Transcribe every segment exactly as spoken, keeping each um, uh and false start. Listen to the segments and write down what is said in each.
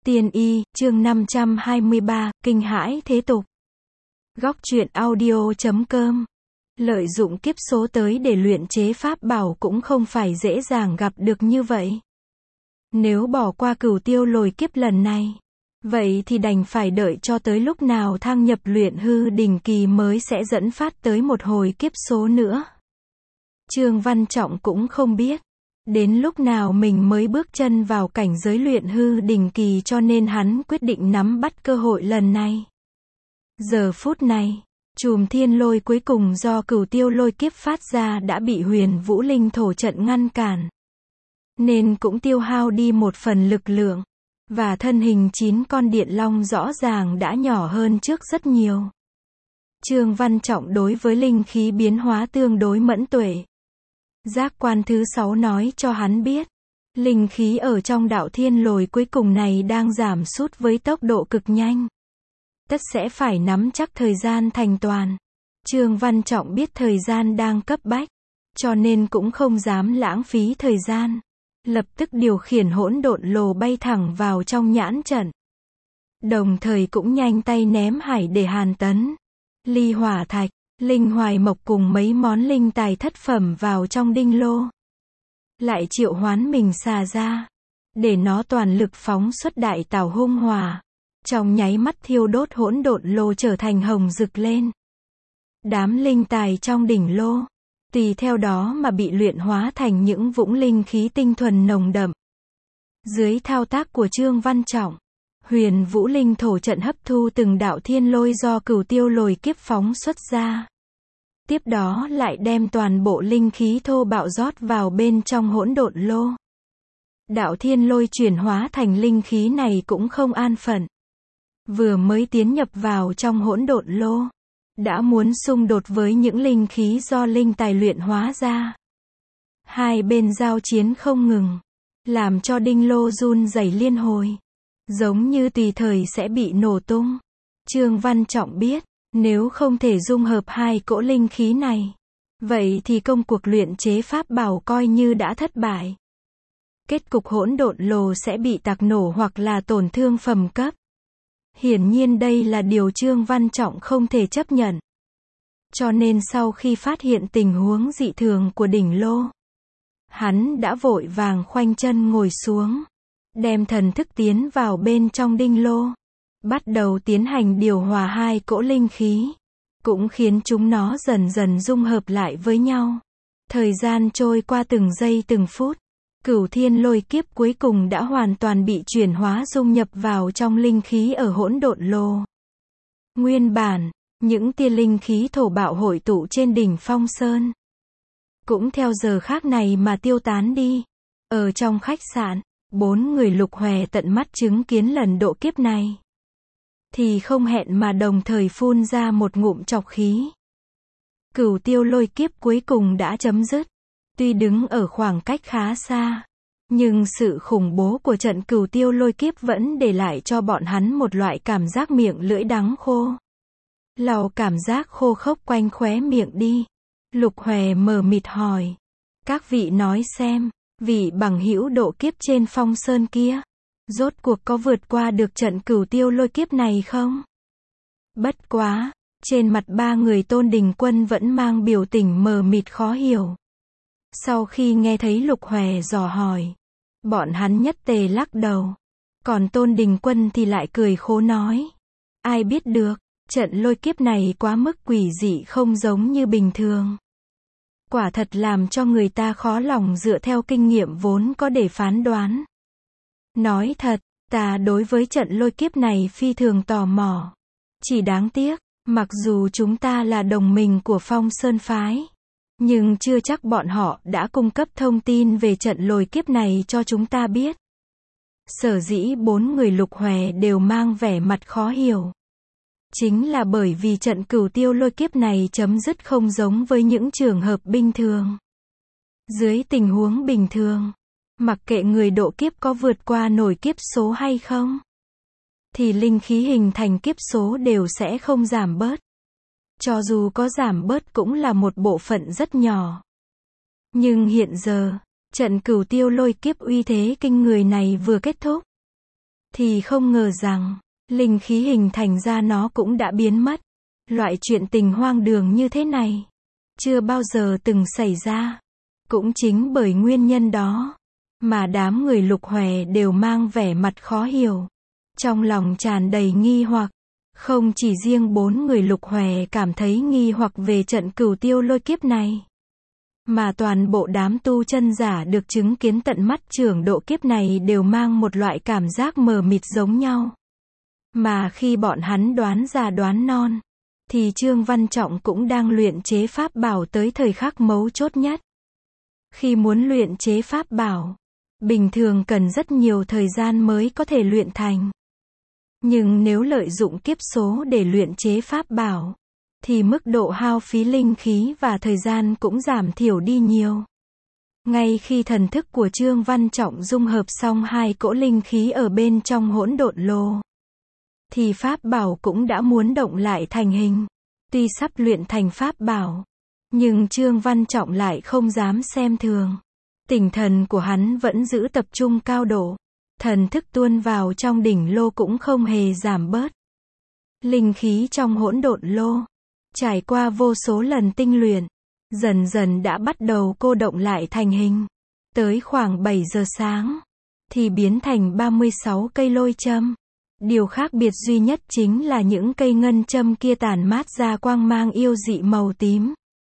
Tiên y, chương năm trăm hai mươi ba, kinh hãi thế tục. Góc truyện audio chấm com. Lợi dụng kiếp số tới để luyện chế pháp bảo cũng không phải dễ dàng gặp được như vậy. Nếu bỏ qua cửu tiêu lôi kiếp lần này, vậy thì đành phải đợi cho tới lúc nào thăng nhập luyện hư đỉnh kỳ mới sẽ dẫn phát tới một hồi kiếp số nữa. Trương Văn Trọng cũng không biết đến lúc nào mình mới bước chân vào cảnh giới luyện hư đỉnh kỳ, cho nên hắn quyết định nắm bắt cơ hội lần này. Giờ phút này, chùm thiên lôi cuối cùng do cửu tiêu lôi kiếp phát ra đã bị Huyền Vũ Linh thổ trận ngăn cản, nên cũng tiêu hao đi một phần lực lượng, và thân hình chín con điện long rõ ràng đã nhỏ hơn trước rất nhiều. Trương Văn Trọng đối với linh khí biến hóa tương đối mẫn tuệ. Giác quan thứ sáu nói cho hắn biết, linh khí ở trong đạo thiên lôi cuối cùng này đang giảm sút với tốc độ cực nhanh. Tất sẽ phải nắm chắc thời gian thành toàn. Trương Văn Trọng biết thời gian đang cấp bách, cho nên cũng không dám lãng phí thời gian. Lập tức điều khiển hỗn độn lồ bay thẳng vào trong nhãn trận. Đồng thời cũng nhanh tay ném hải để hàn tấn, ly hỏa thạch, linh hoài mộc cùng mấy món linh tài thất phẩm vào trong đinh lô. Lại triệu hoán mình xà ra, để nó toàn lực phóng xuất đại tảo hung hỏa. Trong nháy mắt thiêu đốt hỗn độn lô trở thành hồng rực lên. Đám linh tài trong đỉnh lô, tùy theo đó mà bị luyện hóa thành những vũng linh khí tinh thuần nồng đậm. Dưới thao tác của Trương Văn Trọng, Huyền Vũ Linh thổ trận hấp thu từng đạo thiên lôi do cửu tiêu lôi kiếp phóng xuất ra. Tiếp đó lại đem toàn bộ linh khí thô bạo rót vào bên trong hỗn độn lô. Đạo thiên lôi chuyển hóa thành linh khí này cũng không an phận. Vừa mới tiến nhập vào trong hỗn độn lô, đã muốn xung đột với những linh khí do linh tài luyện hóa ra. Hai bên giao chiến không ngừng, làm cho đinh lô run rẩy liên hồi, giống như tùy thời sẽ bị nổ tung. Trương Văn Trọng biết, nếu không thể dung hợp hai cỗ linh khí này, vậy thì công cuộc luyện chế pháp bảo coi như đã thất bại. Kết cục hỗn độn lô sẽ bị tạc nổ hoặc là tổn thương phẩm cấp. Hiển nhiên đây là điều Trương Văn Trọng không thể chấp nhận. Cho nên sau khi phát hiện tình huống dị thường của đỉnh lô, hắn đã vội vàng khoanh chân ngồi xuống, đem thần thức tiến vào bên trong đinh lô, bắt đầu tiến hành điều hòa hai cỗ linh khí, cũng khiến chúng nó dần dần dung hợp lại với nhau. Thời gian trôi qua từng giây từng phút, cửu thiên lôi kiếp cuối cùng đã hoàn toàn bị chuyển hóa dung nhập vào trong linh khí ở hỗn độn lô. Nguyên bản, những tia linh khí thổ bạo hội tụ trên đỉnh Phong Sơn, cũng theo giờ khác này mà tiêu tán đi. Ở trong khách sạn, bốn người Lục Hòe tận mắt chứng kiến lần độ kiếp này, thì không hẹn mà đồng thời phun ra một ngụm trọc khí. Cửu tiêu lôi kiếp cuối cùng đã chấm dứt. Tuy đứng ở khoảng cách khá xa, nhưng sự khủng bố của trận cửu tiêu lôi kiếp vẫn để lại cho bọn hắn một loại cảm giác miệng lưỡi đắng khô. Lau cảm giác khô khốc quanh khóe miệng đi. Lục Hòe mờ mịt hỏi. Các vị nói xem, vị bằng hữu độ kiếp trên Phong Sơn kia, rốt cuộc có vượt qua được trận cửu tiêu lôi kiếp này không? Bất quá, trên mặt ba người Tôn Đình Quân vẫn mang biểu tình mờ mịt khó hiểu. Sau khi nghe thấy Lục Hòe dò hỏi, bọn hắn nhất tề lắc đầu. Còn Tôn Đình Quân thì lại cười khổ nói. Ai biết được, trận lôi kiếp này quá mức quỷ dị không giống như bình thường. Quả thật làm cho người ta khó lòng dựa theo kinh nghiệm vốn có để phán đoán. Nói thật, ta đối với trận lôi kiếp này phi thường tò mò. Chỉ đáng tiếc, mặc dù chúng ta là đồng minh của Phong Sơn Phái, nhưng chưa chắc bọn họ đã cung cấp thông tin về trận lôi kiếp này cho chúng ta biết. Sở dĩ bốn người Lục Hòe đều mang vẻ mặt khó hiểu, chính là bởi vì trận cửu tiêu lôi kiếp này chấm dứt không giống với những trường hợp bình thường. Dưới tình huống bình thường, mặc kệ người độ kiếp có vượt qua nổi kiếp số hay không, thì linh khí hình thành kiếp số đều sẽ không giảm bớt. Cho dù có giảm bớt cũng là một bộ phận rất nhỏ. Nhưng hiện giờ, trận cửu tiêu lôi kiếp uy thế kinh người này vừa kết thúc, thì không ngờ rằng, linh khí hình thành ra nó cũng đã biến mất. Loại chuyện tình hoang đường như thế này, chưa bao giờ từng xảy ra. Cũng chính bởi nguyên nhân đó, mà đám người Lục Hòe đều mang vẻ mặt khó hiểu. Trong lòng tràn đầy nghi hoặc. Không chỉ riêng bốn người Lục Hòe cảm thấy nghi hoặc về trận cửu tiêu lôi kiếp này, mà toàn bộ đám tu chân giả được chứng kiến tận mắt trưởng độ kiếp này đều mang một loại cảm giác mờ mịt giống nhau. Mà khi bọn hắn đoán già đoán non, thì Trương Văn Trọng cũng đang luyện chế pháp bảo tới thời khắc mấu chốt nhất. Khi muốn luyện chế pháp bảo, bình thường cần rất nhiều thời gian mới có thể luyện thành. Nhưng nếu lợi dụng kiếp số để luyện chế pháp bảo, thì mức độ hao phí linh khí và thời gian cũng giảm thiểu đi nhiều. Ngay khi thần thức của Trương Văn Trọng dung hợp xong hai cỗ linh khí ở bên trong hỗn độn lô, thì pháp bảo cũng đã muốn động lại thành hình. Tuy sắp luyện thành pháp bảo, nhưng Trương Văn Trọng lại không dám xem thường. Tinh thần của hắn vẫn giữ tập trung cao độ. Thần thức tuôn vào trong đỉnh lô cũng không hề giảm bớt. Linh khí trong hỗn độn lô, trải qua vô số lần tinh luyện, dần dần đã bắt đầu cô động lại thành hình. Tới khoảng bảy giờ sáng, thì biến thành ba mươi sáu cây lôi châm. Điều khác biệt duy nhất chính là những cây ngân châm kia tản mát ra quang mang yêu dị màu tím.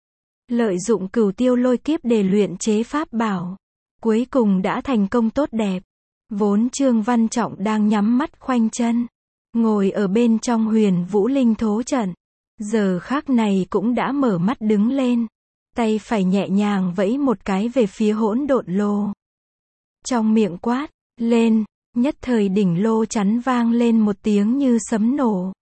Lợi dụng cửu tiêu lôi kiếp để luyện chế pháp bảo, cuối cùng đã thành công tốt đẹp. Vốn Trương Văn Trọng đang nhắm mắt khoanh chân, ngồi ở bên trong huyền vũ linh thố trận. Giờ khắc này cũng đã mở mắt đứng lên. Tay phải nhẹ nhàng vẫy một cái về phía hỗn độn lô. Trong miệng quát, lên, nhất thời đỉnh lô chắn vang lên một tiếng như sấm nổ.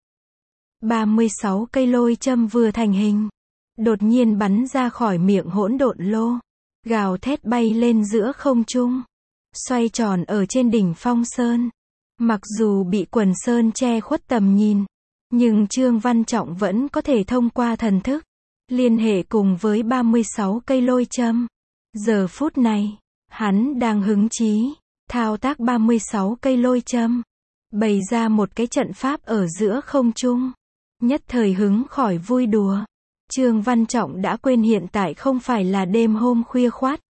ba mươi sáu cây lôi châm vừa thành hình, đột nhiên bắn ra khỏi miệng hỗn độn lô, gào thét bay lên giữa không trung, xoay tròn ở trên đỉnh Phong Sơn. Mặc dù bị quần sơn che khuất tầm nhìn, nhưng Trương Văn Trọng vẫn có thể thông qua thần thức, liên hệ cùng với ba mươi sáu cây lôi châm. Giờ phút này, hắn đang hứng chí, thao tác ba mươi sáu cây lôi châm, bày ra một cái trận pháp ở giữa không trung. Nhất thời hứng khỏi vui đùa. Trương Văn Trọng đã quên hiện tại không phải là đêm hôm khuya khoắt,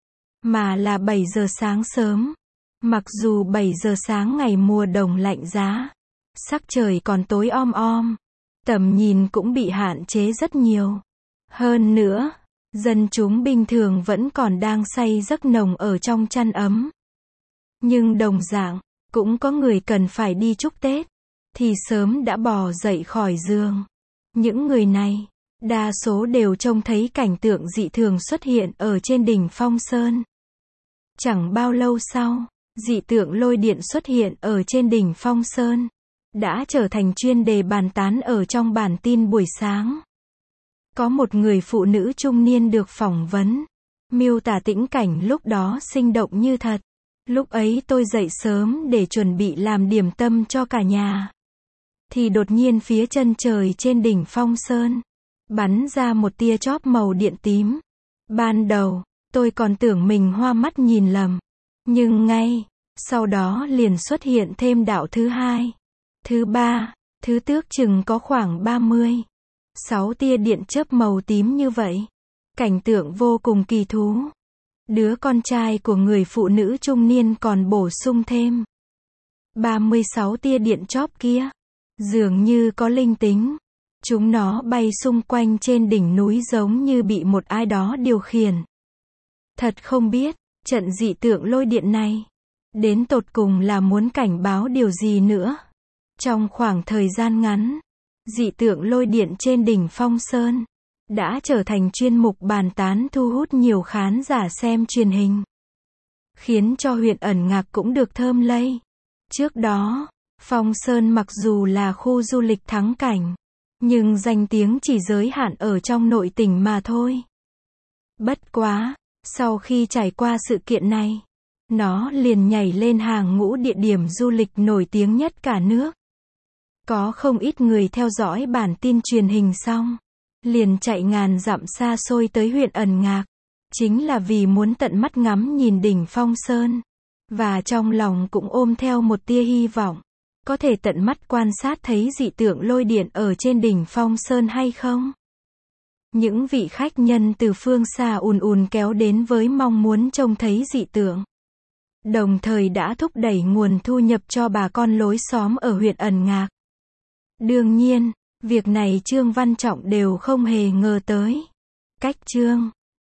mà là bảy giờ sáng sớm. Mặc dù bảy giờ sáng ngày mùa đông lạnh giá, sắc trời còn tối om om, tầm nhìn cũng bị hạn chế rất nhiều. Hơn nữa, dân chúng bình thường vẫn còn đang say giấc nồng ở trong chăn ấm. Nhưng đồng dạng, cũng có người cần phải đi chúc Tết, thì sớm đã bò dậy khỏi giường. Những người này, đa số đều trông thấy cảnh tượng dị thường xuất hiện ở trên đỉnh Phong Sơn. Chẳng bao lâu sau, dị tượng lôi điện xuất hiện ở trên đỉnh Phong Sơn, đã trở thành chuyên đề bàn tán ở trong bản tin buổi sáng. Có một người phụ nữ trung niên được phỏng vấn, miêu tả tĩnh cảnh lúc đó sinh động như thật. Lúc ấy tôi dậy sớm để chuẩn bị làm điểm tâm cho cả nhà, thì đột nhiên phía chân trời trên đỉnh Phong Sơn bắn ra một tia chóp màu điện tím. Ban đầu, tôi còn tưởng mình hoa mắt nhìn lầm, nhưng ngay sau đó liền xuất hiện thêm đạo thứ hai, thứ ba, thứ tước chừng có khoảng ba mươi, sáu tia điện chớp màu tím như vậy. Cảnh tượng vô cùng kỳ thú. Đứa con trai của người phụ nữ trung niên còn bổ sung thêm, ba mươi sáu tia điện chóp kia dường như có linh tính. Chúng nó bay xung quanh trên đỉnh núi giống như bị một ai đó điều khiển. Thật không biết, trận dị tượng lôi điện này, đến tột cùng là muốn cảnh báo điều gì nữa. Trong khoảng thời gian ngắn, dị tượng lôi điện trên đỉnh Phong Sơn đã trở thành chuyên mục bàn tán thu hút nhiều khán giả xem truyền hình, khiến cho huyện ẩn ngạc cũng được thơm lây. Trước đó, Phong Sơn mặc dù là khu du lịch thắng cảnh, nhưng danh tiếng chỉ giới hạn ở trong nội tỉnh mà thôi. Bất quá, sau khi trải qua sự kiện này, nó liền nhảy lên hàng ngũ địa điểm du lịch nổi tiếng nhất cả nước. Có không ít người theo dõi bản tin truyền hình xong, liền chạy ngàn dặm xa xôi tới huyện ẩn ngạc, chính là vì muốn tận mắt ngắm nhìn đỉnh Phong Sơn. Và trong lòng cũng ôm theo một tia hy vọng. Có thể tận mắt quan sát thấy dị tượng lôi điện ở trên đỉnh Phong Sơn hay không? Những vị khách nhân từ phương xa ùn ùn kéo đến với mong muốn trông thấy dị tượng. Đồng thời đã thúc đẩy nguồn thu nhập cho bà con lối xóm ở huyện Ẩn Ngạc. Đương nhiên, việc này Trương Văn Trọng đều không hề ngờ tới. Cách Trương